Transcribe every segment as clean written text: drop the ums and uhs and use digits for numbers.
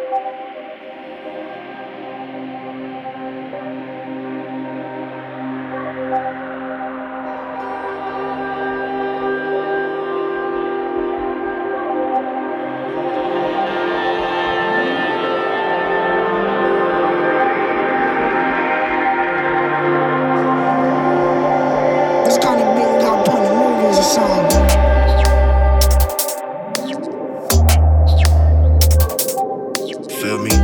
This kind of beat got put in the movies or something. Feel me?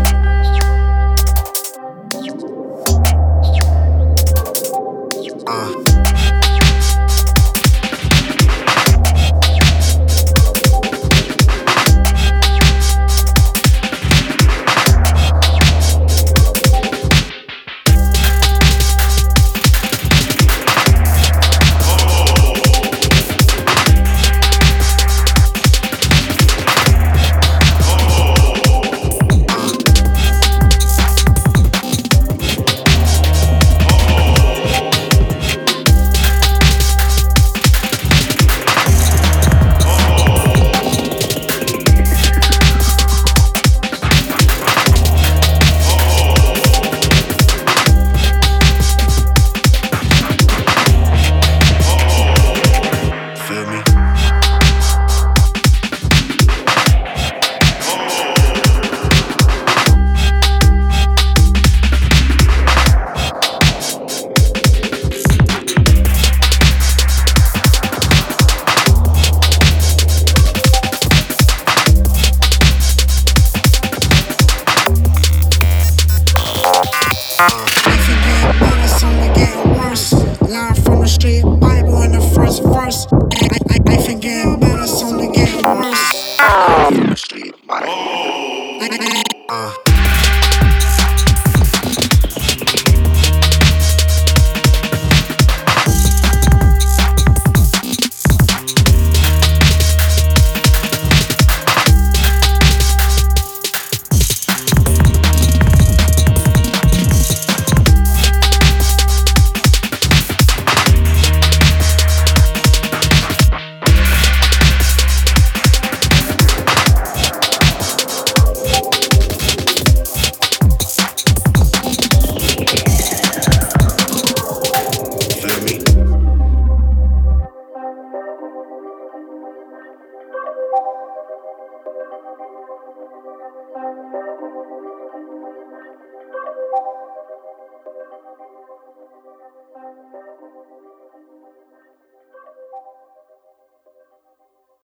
Line from the street, Bible in the first verse. I forget better, it's only getting worse. Line from the street, Bible.